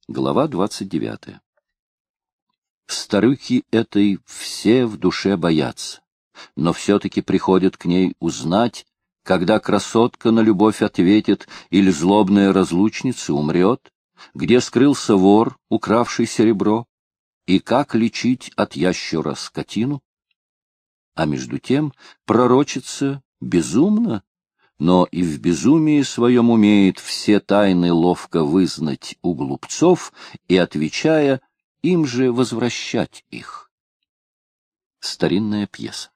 Глава 29. Старухи этой все в душе боятся, но все-таки приходят к ней узнать, когда красотка на любовь ответит или злобная разлучница умрет, где скрылся вор, укравший серебро, и как лечить от ящера скотину. А между тем пророчица безумна, но и в безумии своем умеет все тайны ловко вызнать у глупцов и, отвечая, им же возвращать их. Старинная пьеса.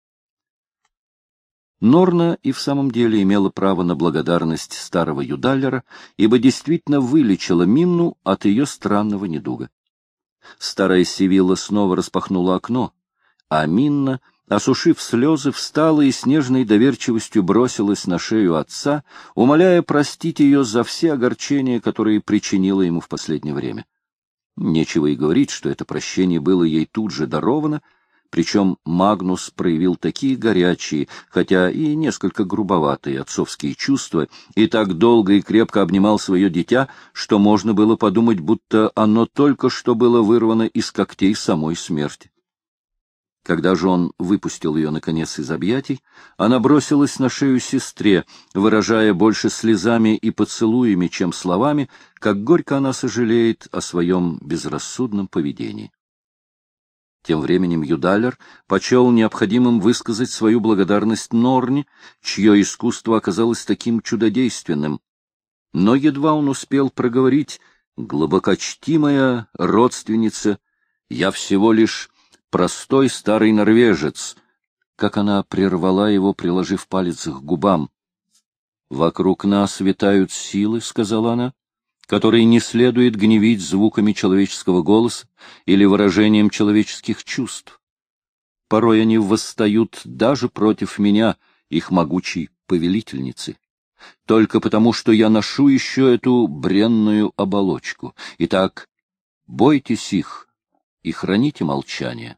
Норна и в самом деле имела право на благодарность старого юдаллера, ибо действительно вылечила Минну от ее странного недуга. Старая Севилла снова распахнула окно, а Минна, осушив слезы, встала и с нежной доверчивостью бросилась на шею отца, умоляя простить ее за все огорчения, которые причинила ему в последнее время. Нечего и говорить, что это прощение было ей тут же даровано, причем Магнус проявил такие горячие, хотя и несколько грубоватые отцовские чувства, и так долго и крепко обнимал свое дитя, что можно было подумать, будто оно только что было вырвано из когтей самой смерти. Когда же он выпустил ее, наконец, из объятий, она бросилась на шею сестре, выражая больше слезами и поцелуями, чем словами, как горько она сожалеет о своем безрассудном поведении. Тем временем юдаллер почел необходимым высказать свою благодарность Норне, чье искусство оказалось таким чудодейственным. Но едва он успел проговорить: «Глубокочтимая родственница, я всего лишь простой старый норвежец», как она прервала его, приложив палец к губам. «Вокруг нас витают силы», — сказала она, — «которые не следует гневить звуками человеческого голоса или выражением человеческих чувств. Порой они восстают даже против меня, их могучей повелительницы, только потому, что я ношу еще эту бренную оболочку. Итак, бойтесь их и храните молчание.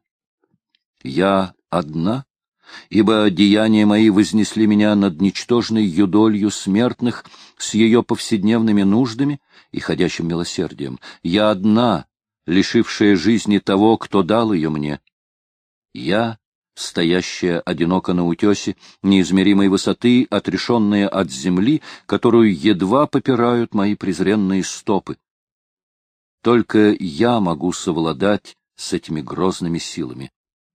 Я одна, ибо деяния мои вознесли меня над ничтожной юдолью смертных с ее повседневными нуждами и ходячим милосердием. Я одна, лишившая жизни того, кто дал ее мне. Я, стоящая одиноко на утесе неизмеримой высоты, отрешенная от земли, которую едва попирают мои презренные стопы. Только я могу совладать с этими грозными силами.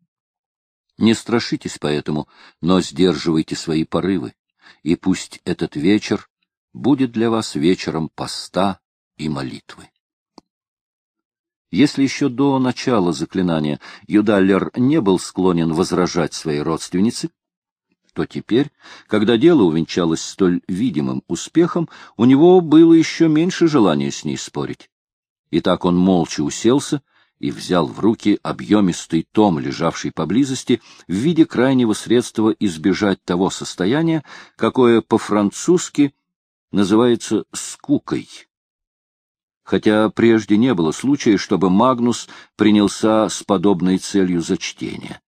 Не страшитесь поэтому, но сдерживайте свои порывы, и пусть этот вечер будет для вас вечером поста и молитвы». Если еще до начала заклинания юдаллер не был склонен возражать своей родственнице, то теперь, когда дело увенчалось столь видимым успехом, у него было еще меньше желания с ней спорить. Итак, он молча уселся и взял в руки объемистый том, лежавший поблизости, в виде крайнего средства избежать того состояния, какое по-французски называется «скукой». Хотя прежде не было случая, чтобы Магнус принялся с подобной целью за чтение.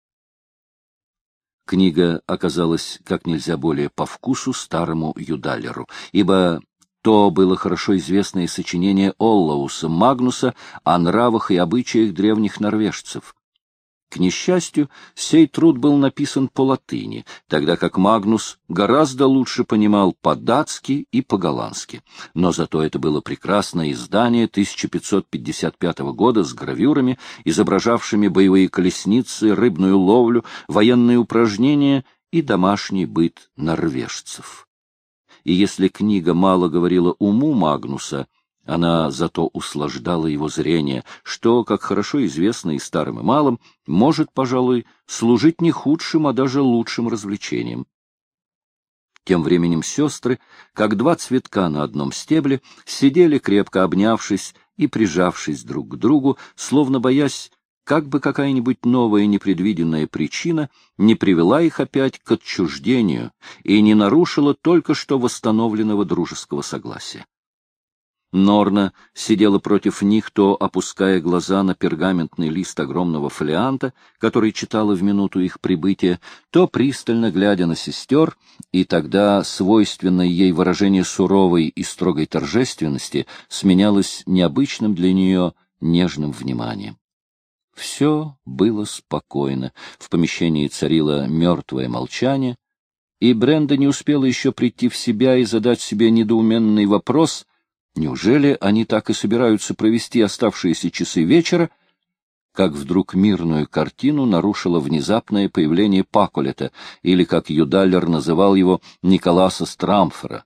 Книга оказалась как нельзя более по вкусу старому юдаллеру, ибо то было хорошо известное сочинение Оллауса Магнуса о нравах и обычаях древних норвежцев. К несчастью, сей труд был написан по-латыни, тогда как Магнус гораздо лучше понимал по-датски и по-голландски. Но зато это было прекрасное издание 1555 года с гравюрами, изображавшими боевые колесницы, рыбную ловлю, военные упражнения и домашний быт норвежцев. И если книга мало говорила уму Магнуса, она зато услаждала его зрение, что, как хорошо известно и старым, и малым, может, пожалуй, служить не худшим, а даже лучшим развлечением. Тем временем сестры, как два цветка на одном стебле, сидели, крепко обнявшись и прижавшись друг к другу, словно боясь, как бы какая-нибудь новая непредвиденная причина не привела их опять к отчуждению и не нарушила только что восстановленного дружеского согласия. Норна сидела против них, то опуская глаза на пергаментный лист огромного фолианта, который читала в минуту их прибытия, то пристально глядя на сестер, и тогда свойственное ей выражение суровой и строгой торжественности сменялось необычным для нее нежным вниманием. Все было спокойно, в помещении царило мертвое молчание, и Бренда не успела еще прийти в себя и задать себе недоуменный вопрос — неужели они так и собираются провести оставшиеся часы вечера, как вдруг мирную картину нарушило внезапное появление Паколета, или, как Юдаллер называл его, Николаса Страмфера.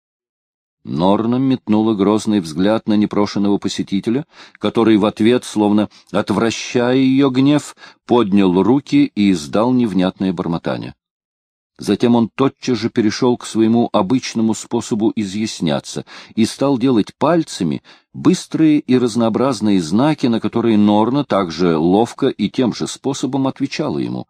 Норна метнула грозный взгляд на непрошенного посетителя, который в ответ, словно отвращая ее гнев, поднял руки и издал невнятное бормотание. Затем он тотчас же перешел к своему обычному способу изъясняться и стал делать пальцами быстрые и разнообразные знаки, на которые Норна также ловко и тем же способом отвечала ему.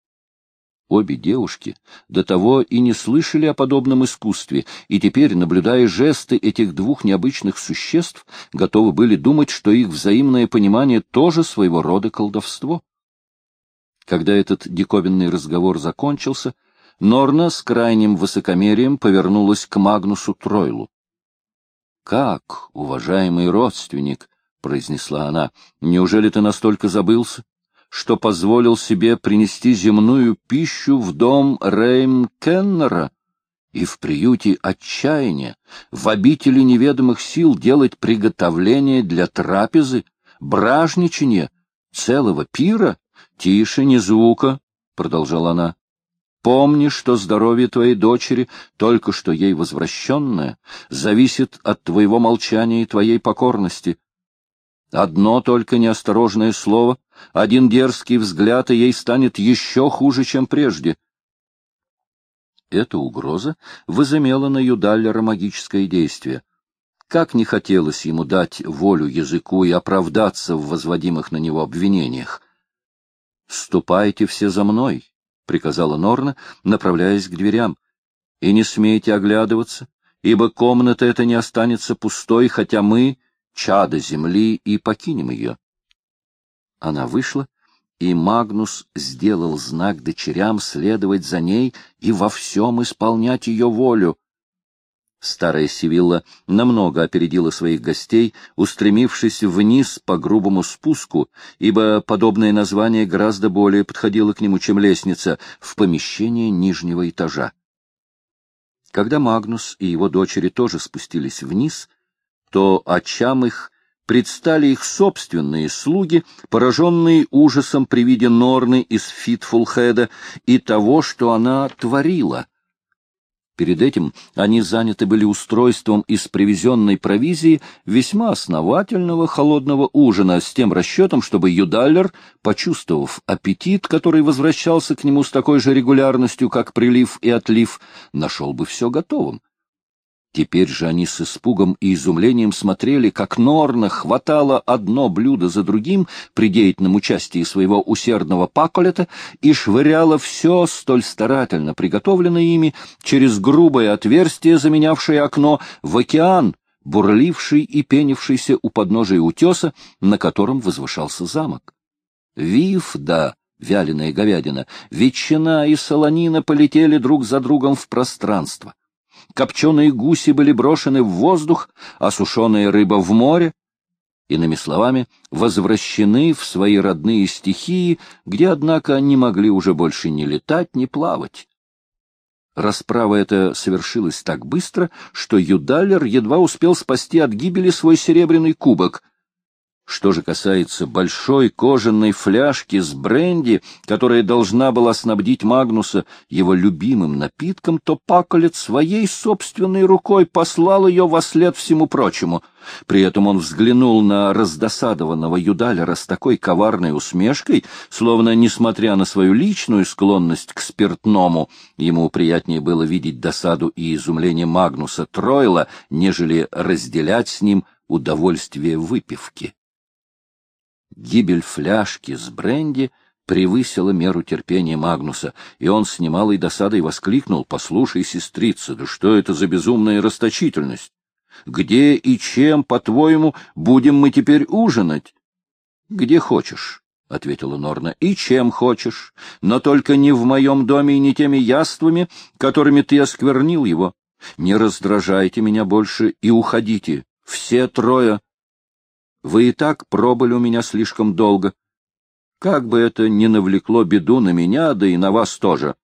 Обе девушки до того и не слышали о подобном искусстве, и теперь, наблюдая жесты этих двух необычных существ, готовы были думать, что их взаимное понимание тоже своего рода колдовство. Когда этот диковинный разговор закончился, Норна с крайним высокомерием повернулась к Магнусу Тройлу. — Как, уважаемый родственник, — произнесла она, — неужели ты настолько забылся, что позволил себе принести земную пищу в дом Рейм-Кеннера и в приюте отчаяния, в обители неведомых сил делать приготовления для трапезы, бражничания, целого пира? — Тише, ни звука, — продолжала она. Помни, что здоровье твоей дочери, только что ей возвращенное, зависит от твоего молчания и твоей покорности. Одно только неосторожное слово, один дерзкий взгляд, и ей станет еще хуже, чем прежде. Эта угроза возымела на Юдаллера магическое действие. Как не хотелось ему дать волю языку и оправдаться в возводимых на него обвинениях. «Ступайте все за мной», — приказала Норна, направляясь к дверям, — и не смейте оглядываться, ибо комната эта не останется пустой, хотя мы, чадо земли, и покинем ее. Она вышла, и Магнус сделал знак дочерям следовать за ней и во всем исполнять ее волю. Старая Сивилла намного опередила своих гостей, устремившись вниз по грубому спуску, ибо подобное название гораздо более подходило к нему, чем лестница, в помещение нижнего этажа. Когда Магнус и его дочери тоже спустились вниз, то очам их предстали их собственные слуги, пораженные ужасом при виде Норны из Фитфулхеда и того, что она творила. Перед этим они заняты были устройством из привезенной провизии весьма основательного холодного ужина с тем расчетом, чтобы Юдаллер, почувствовав аппетит, который возвращался к нему с такой же регулярностью, как прилив и отлив, нашел бы все готовым. Теперь же они с испугом и изумлением смотрели, как Норна хватала одно блюдо за другим при деятельном участии своего усердного Паколета и швыряла все, столь старательно приготовленное ими, через грубое отверстие, заменявшее окно, в океан, бурливший и пенившийся у подножия утеса, на котором возвышался замок. Вив, да, вяленая говядина, ветчина и солонина полетели друг за другом в пространство. Копченые гуси были брошены в воздух, а сушеная рыба в море, иными словами, возвращены в свои родные стихии, где, однако, не могли уже больше ни летать, ни плавать. Расправа эта совершилась так быстро, что Юдаллер едва успел спасти от гибели свой серебряный кубок. Что же касается большой кожаной фляжки с бренди, которая должна была снабдить Магнуса его любимым напитком, то Паколет своей собственной рукой послал ее вослед всему прочему. При этом он взглянул на раздосадованного Юдаллера с такой коварной усмешкой, словно, несмотря на свою личную склонность к спиртному, ему приятнее было видеть досаду и изумление Магнуса Тройла, нежели разделять с ним удовольствие выпивки. Гибель фляжки с бренди превысила меру терпения Магнуса, и он с немалой досадой воскликнул: «Послушай, сестрица, да что это за безумная расточительность? Где и чем, по-твоему, будем мы теперь ужинать? — Где хочешь, — ответила Норна, — и чем хочешь, но только не в моем доме и не теми яствами, которыми ты осквернил его. Не раздражайте меня больше и уходите, все трое. Вы и так пробыли у меня слишком долго. Как бы это ни навлекло беду на меня, да и на вас тоже.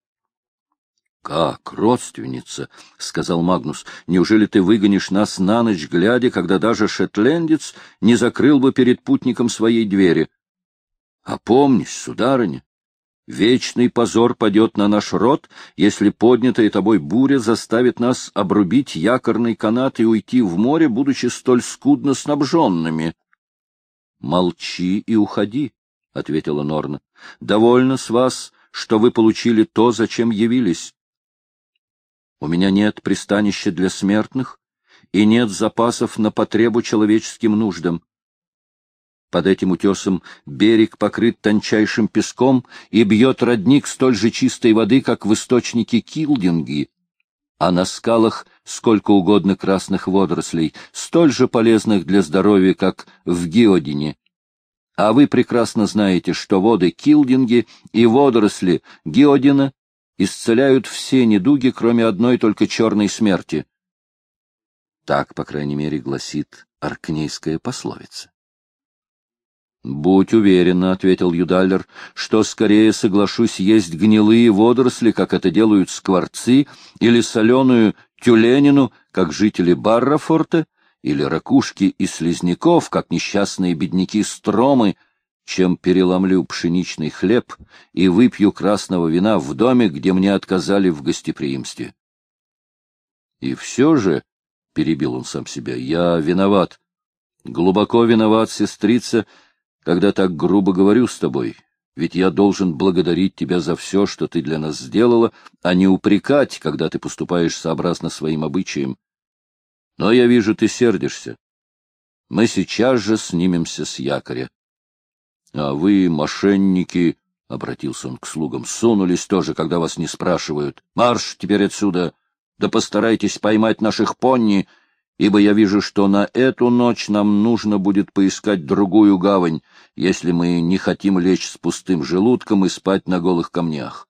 — Как, родственница, — сказал Магнус, — неужели ты выгонишь нас на ночь глядя, когда даже шотландец не закрыл бы перед путником своей двери? Опомнись, сударыня, вечный позор падет на наш род, если поднятая тобой буря заставит нас обрубить якорный канат и уйти в море, будучи столь скудно снабженными. — Молчи и уходи, — ответила Норна. — Довольно с вас, что вы получили то, зачем явились. У меня нет пристанища для смертных и нет запасов на потребу человеческим нуждам. Под этим утесом берег покрыт тончайшим песком и бьет родник столь же чистой воды, как в источнике Килдинги, а на скалах сколько угодно красных водорослей, столь же полезных для здоровья, как в Геодине. А вы прекрасно знаете, что воды Килдинги и водоросли Геодина исцеляют все недуги, кроме одной только черной смерти. Так, по крайней мере, гласит аркнейская пословица. — Будь уверена, — ответил Юдаллер, — что скорее соглашусь есть гнилые водоросли, как это делают скворцы, или соленую тюленину, как жители Баррафорта, или ракушки и слизняков, как несчастные бедняки Стромы, чем переломлю пшеничный хлеб и выпью красного вина в доме, где мне отказали в гостеприимстве. И все же, — перебил он сам себя, — я виноват, глубоко виноват, сестрица, когда так грубо говорю с тобой, ведь я должен благодарить тебя за все, что ты для нас сделала, а не упрекать, когда ты поступаешь сообразно своим обычаям. Но я вижу, ты сердишься. Мы сейчас же снимемся с якоря. А вы, мошенники, — обратился он к слугам, — сунулись тоже, когда вас не спрашивают. Марш теперь отсюда, да постарайтесь поймать наших понни, ибо я вижу, что на эту ночь нам нужно будет поискать другую гавань, если мы не хотим лечь с пустым желудком и спать на голых камнях.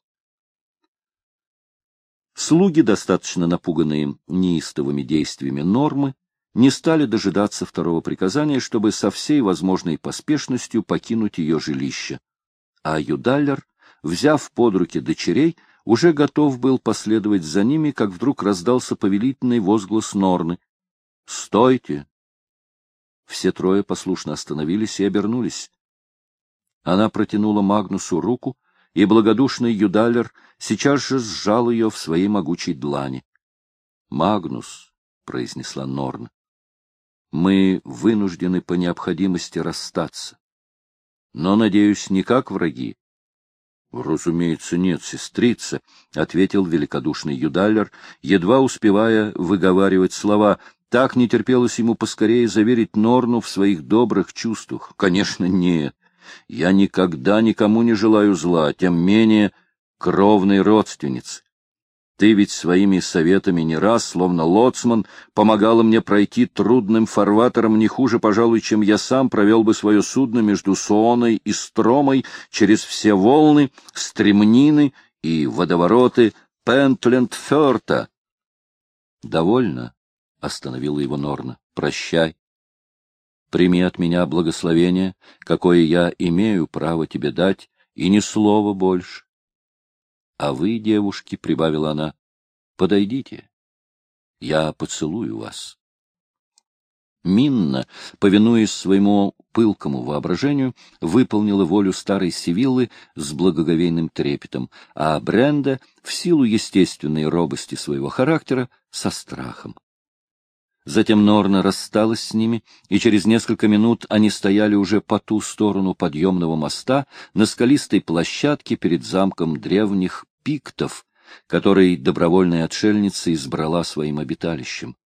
Слуги, достаточно напуганные неистовыми действиями Нормы, не стали дожидаться второго приказания, чтобы со всей возможной поспешностью покинуть ее жилище. А Юдаллер, взяв под руки дочерей, уже готов был последовать за ними, как вдруг раздался повелительный возглас Норны. — Стойте! Все трое послушно остановились и обернулись. Она протянула Магнусу руку, и благодушный Юдаллер сейчас же сжал ее в своей могучей длани. — Магнус, — произнесла Норна, — мы вынуждены по необходимости расстаться. Но, надеюсь, не как враги. — Разумеется, нет, сестрица, — ответил великодушный Юдаллер, едва успевая выговаривать слова. Так не терпелось ему поскорее заверить Норну в своих добрых чувствах. — Конечно, нет. Я никогда никому не желаю зла, тем менее кровной родственницы. Ты ведь своими советами не раз, словно лоцман, помогала мне пройти трудным фарватером не хуже, пожалуй, чем я сам провел бы свое судно между Суоной и Стромой через все волны, стремнины и водовороты Пентлендфёрта. — Довольно, — остановила его Норна. — Прощай. Прими от меня благословение, какое я имею право тебе дать, и ни слова больше. — А вы, девушки, — прибавила она, — подойдите. Я поцелую вас. Минна, повинуясь своему пылкому воображению, выполнила волю старой Севиллы с благоговейным трепетом, а Бренда, в силу естественной робости своего характера, со страхом. Затем Норна рассталась с ними, и через несколько минут они стояли уже по ту сторону подъемного моста на скалистой площадке перед замком древних пиктов, который добровольная отшельница избрала своим обиталищем.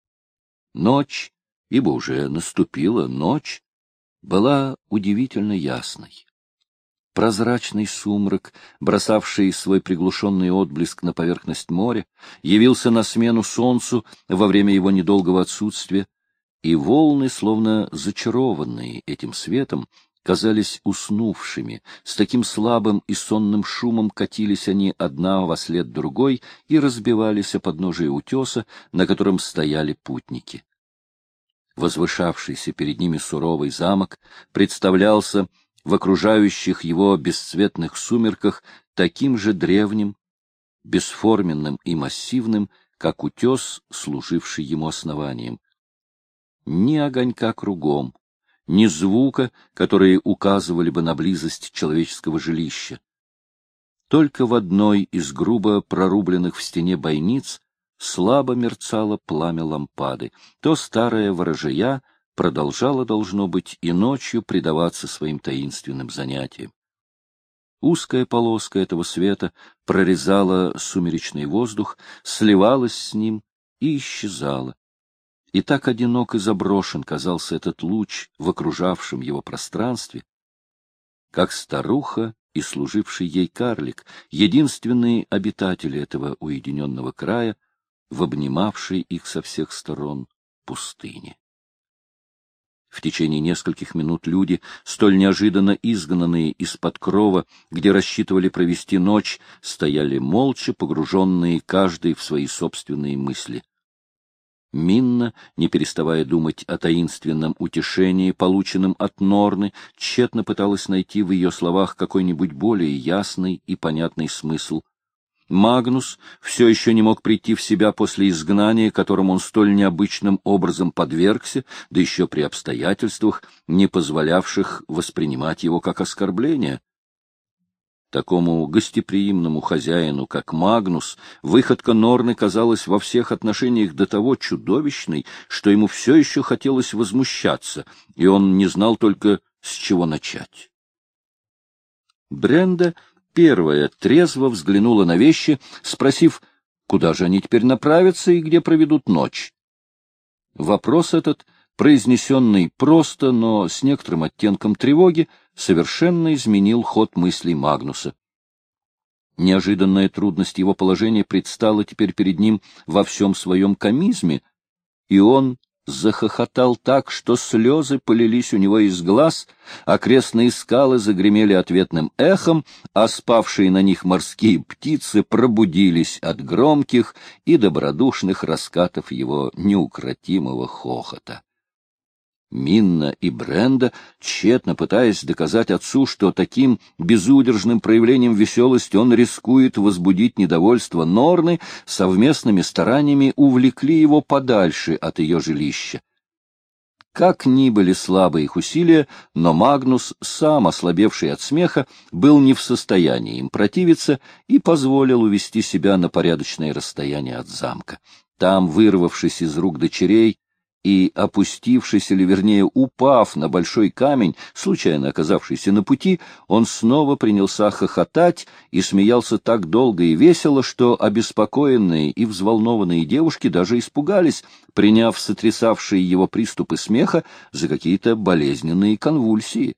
Ночь, ибо уже наступила ночь, была удивительно ясной. Прозрачный сумрак, бросавший свой приглушенный отблеск на поверхность моря, явился на смену солнцу во время его недолгого отсутствия, и волны, словно зачарованные этим светом, казались уснувшими, с таким слабым и сонным шумом катились они одна вослед другой и разбивались о подножие утеса, на котором стояли путники. Возвышавшийся перед ними суровый замок представлялся в окружающих его бесцветных сумерках таким же древним, бесформенным и массивным, как утес, служивший ему основанием. Ни огонька кругом, ни звука, которые указывали бы на близость человеческого жилища. Только в одной из грубо прорубленных в стене бойниц слабо мерцало пламя лампады, то старая ворожея продолжала, должно быть, и ночью предаваться своим таинственным занятиям. Узкая полоска этого света прорезала сумеречный воздух, сливалась с ним и исчезала. И так одинок и заброшен казался этот луч в окружавшем его пространстве, как старуха и служивший ей карлик, единственные обитатели этого уединенного края, в обнимавшей их со всех сторон пустыне. В течение нескольких минут люди, столь неожиданно изгнанные из-под крова, где рассчитывали провести ночь, стояли молча, погруженные каждый в свои собственные мысли. Минна, не переставая думать о таинственном утешении, полученном от Норны, тщетно пыталась найти в ее словах какой-нибудь более ясный и понятный смысл. Магнус все еще не мог прийти в себя после изгнания, которому он столь необычным образом подвергся, да еще при обстоятельствах, не позволявших воспринимать его как оскорбление. Такому гостеприимному хозяину, как Магнус, выходка Норны казалась во всех отношениях до того чудовищной, что ему все еще хотелось возмущаться, и он не знал только, с чего начать. Бренда первая трезво взглянула на вещи, спросив, куда же они теперь направятся и где проведут ночь. Вопрос этот, произнесенный просто, но с некоторым оттенком тревоги, совершенно изменил ход мыслей Магнуса. Неожиданная трудность его положения предстала теперь перед ним во всем своем комизме, и он захохотал так, что слезы полились у него из глаз, окрестные скалы загремели ответным эхом, а спавшие на них морские птицы пробудились от громких и добродушных раскатов его неукротимого хохота. Минна и Бренда, тщетно пытаясь доказать отцу, что таким безудержным проявлением веселости он рискует возбудить недовольство Норны, совместными стараниями увлекли его подальше от ее жилища. Как ни были слабы их усилия, но Магнус, сам ослабевший от смеха, был не в состоянии им противиться и позволил увести себя на порядочное расстояние от замка. Там, вырвавшись из рук дочерей, и, опустившись, или вернее упав на большой камень, случайно оказавшийся на пути, он снова принялся хохотать и смеялся так долго и весело, что обеспокоенные и взволнованные девушки даже испугались, приняв сотрясавшие его приступы смеха за какие-то болезненные конвульсии.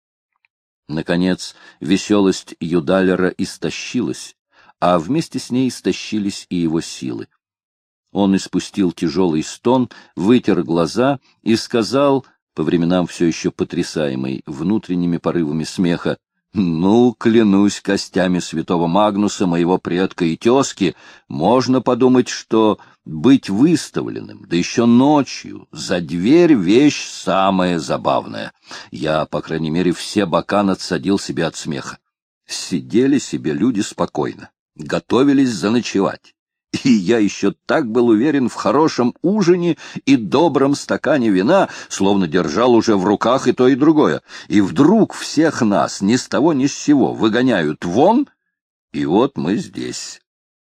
Наконец, веселость Юдалера истощилась, а вместе с ней истощились и его силы. Он испустил тяжелый стон, вытер глаза и сказал, по временам все еще потрясаемый внутренними порывами смеха, «Ну, клянусь костями святого Магнуса, моего предка и тезки, можно подумать, что быть выставленным, да еще ночью, за дверь вещь самая забавная. Я, по крайней мере, все бока надсадил себе от смеха. Сидели себе люди спокойно, готовились заночевать. И я еще так был уверен в хорошем ужине и добром стакане вина, словно держал уже в руках и то, и другое. И вдруг всех нас ни с того ни с сего выгоняют вон, и вот мы здесь».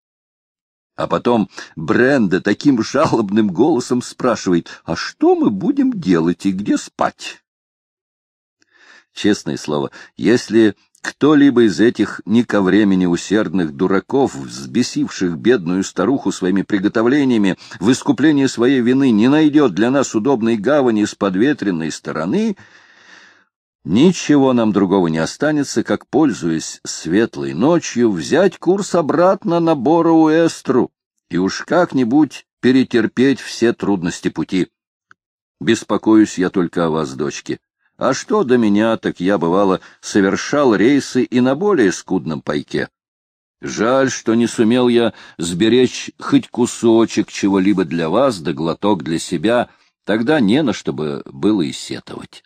А потом Бренда таким жалобным голосом спрашивает, а что мы будем делать и где спать? Честное слово, если кто-либо из этих не ко времени усердных дураков, взбесивших бедную старуху своими приготовлениями, в искупление своей вины не найдет для нас удобной гавани с подветренной стороны, Ничего нам другого не останется, как, пользуясь светлой ночью, взять курс обратно на Бора-Уэстру и уж как-нибудь перетерпеть все трудности пути. Беспокоюсь я только о вас, дочки. А что до меня, так я, бывало, совершал рейсы и на более скудном пайке. Жаль, что не сумел я сберечь хоть кусочек чего-либо для вас, да глоток для себя, тогда не на что бы было и сетовать.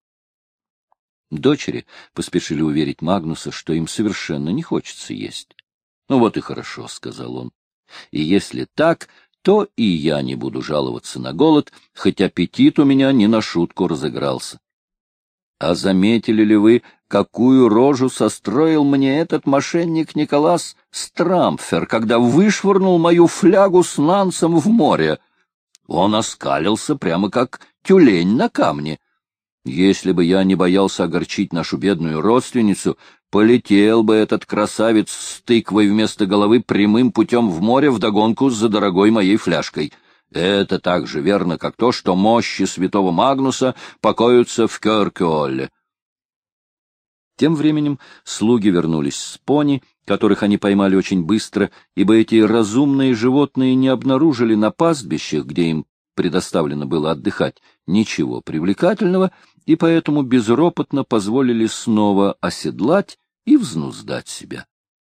Дочери поспешили уверить Магнуса, что им совершенно не хочется есть. — Ну вот и хорошо, — сказал он. — И если так, то и я не буду жаловаться на голод, хоть аппетит у меня не на шутку разыгрался. А заметили ли вы, какую рожу состроил мне этот мошенник Николас Страмфер, когда вышвырнул мою флягу с нансом в море? Он оскалился прямо как тюлень на камне. Если бы я не боялся огорчить нашу бедную родственницу, полетел бы этот красавец с тыквой вместо головы прямым путем в море вдогонку за дорогой моей фляжкой. Это так же верно, как то, что мощи святого Магнуса покоятся в Кёркеолле. Тем временем слуги вернулись с пони, которых они поймали очень быстро, ибо эти разумные животные не обнаружили на пастбищах, где им предоставлено было отдыхать, ничего привлекательного, и поэтому безропотно позволили снова оседлать и взнуздать себя.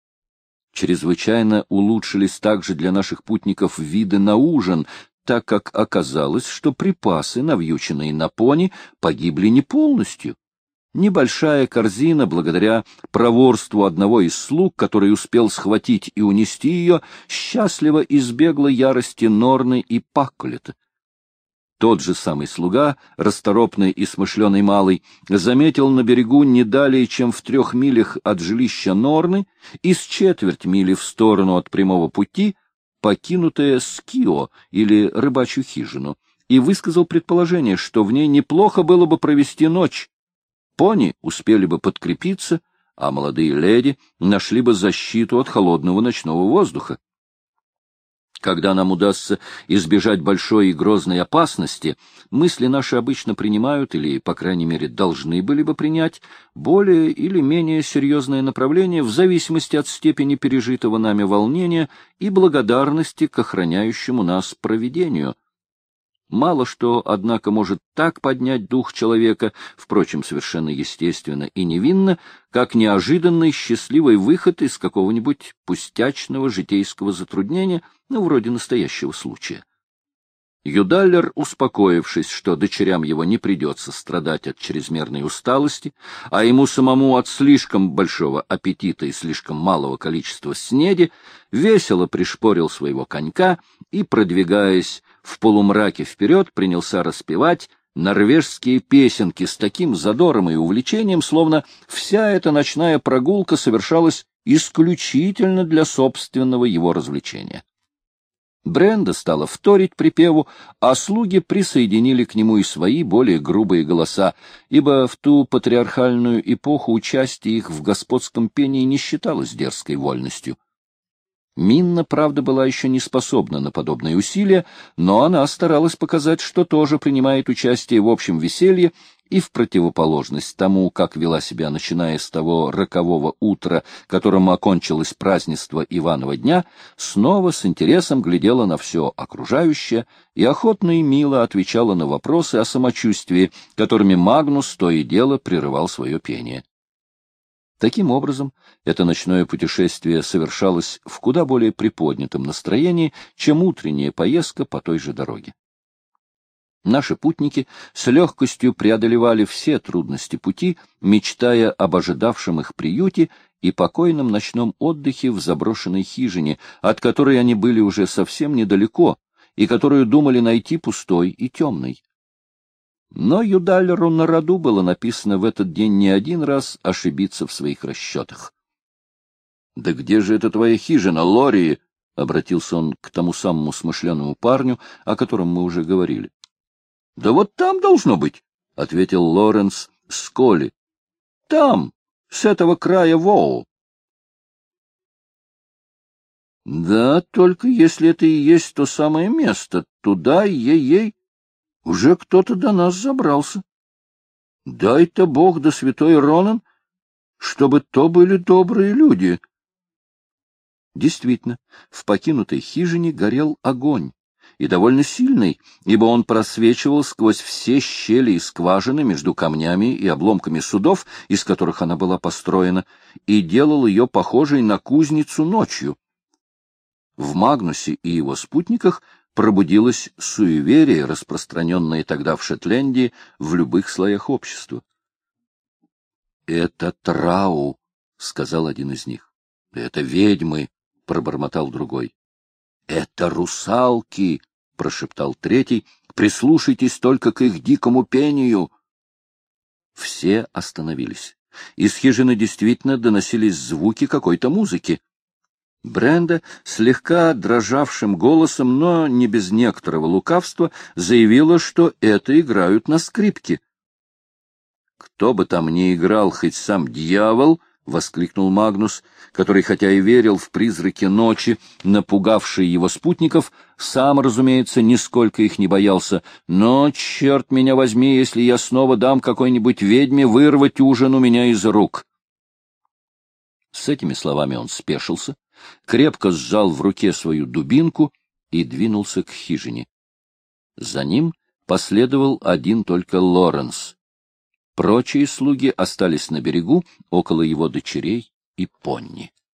Чрезвычайно улучшились также для наших путников виды на ужин, так как оказалось, что припасы, навьюченные на пони, погибли не полностью. Небольшая корзина, благодаря проворству одного из слуг, который успел схватить и унести ее, счастливо избегла ярости Норны и Пакколета. Тот же самый слуга, расторопный и смышленый малый, заметил на берегу не далее, чем в 3 милях от жилища Норны и с четверть мили в сторону от прямого пути покинутое скио или рыбачью хижину, и высказал предположение, что в ней неплохо было бы провести ночь. Пони успели бы подкрепиться, а молодые леди нашли бы защиту от холодного ночного воздуха. Когда нам удастся избежать большой и грозной опасности, мысли наши обычно принимают, или, по крайней мере, должны были бы принять, более или менее серьезное направление в зависимости от степени пережитого нами волнения и благодарности к охраняющему нас провидению. Мало что, однако, может так поднять дух человека, впрочем, совершенно естественно и невинно, как неожиданный счастливый выход из какого-нибудь пустячного житейского затруднения, вроде настоящего случая. Юдаллер, успокоившись, что дочерям его не придется страдать от чрезмерной усталости, а ему самому от слишком большого аппетита и слишком малого количества снеди, весело пришпорил своего конька и, продвигаясь в полумраке вперед, принялся распевать норвежские песенки с таким задором и увлечением, словно вся эта ночная прогулка совершалась исключительно для собственного его развлечения. Бренда стала вторить припеву, а слуги присоединили к нему и свои более грубые голоса, ибо в ту патриархальную эпоху участие их в господском пении не считалось дерзкой вольностью. Минна, правда, была еще не способна на подобные усилия, но она старалась показать, что тоже принимает участие в общем веселье, и в противоположность тому, как вела себя, начиная с того рокового утра, которым окончилось празднество Иванова дня, снова с интересом глядела на все окружающее и охотно и мило отвечала на вопросы о самочувствии, которыми Магнус то и дело прерывал свое пение. Таким образом, это ночное путешествие совершалось в куда более приподнятом настроении, чем утренняя поездка по той же дороге. Наши путники с легкостью преодолевали все трудности пути, мечтая об ожидавшем их приюте и покойном ночном отдыхе в заброшенной хижине, от которой они были уже совсем недалеко и которую думали найти пустой и темной. Но Юдаллеру на роду было написано в этот день не один раз ошибиться в своих расчетах. — Да где же эта твоя хижина, Лори? — обратился он к тому самому смышленому парню, о котором мы уже говорили. — Да вот там должно быть, — ответил Лоренс Сколи. — Там, с этого края Воу. — Да, только если это и есть то самое место, туда, ей-ей, уже кто-то до нас забрался. Дай-то Бог да святой Ронан, чтобы то были добрые люди. Действительно, в покинутой хижине горел огонь, и довольно сильный, ибо он просвечивал сквозь все щели и скважины между камнями и обломками судов, из которых она была построена, и делал ее похожей на кузницу ночью. В Магнусе и его спутниках пробудилось суеверие, распространенное тогда в Шотландии в любых слоях общества. — Это трау, — сказал один из них. — Это ведьмы, — пробормотал другой. — Это русалки, — прошептал третий. — Прислушайтесь только к их дикому пению. Все остановились. Из хижины действительно доносились звуки какой-то музыки. Бренда слегка дрожавшим голосом, но не без некоторого лукавства, заявила, что это играют на скрипке. — Кто бы там ни играл, хоть сам дьявол, — воскликнул Магнус, который, хотя и верил в призраки ночи, напугавшие его спутников, сам, разумеется, нисколько их не боялся. Но, черт меня возьми, если я снова дам какой-нибудь ведьме вырвать ужин у меня из рук. С этими словами он спешился, крепко сжал в руке свою дубинку и двинулся к хижине. За ним последовал один только Лоренс. Прочие слуги остались на берегу, около его дочерей и Понни.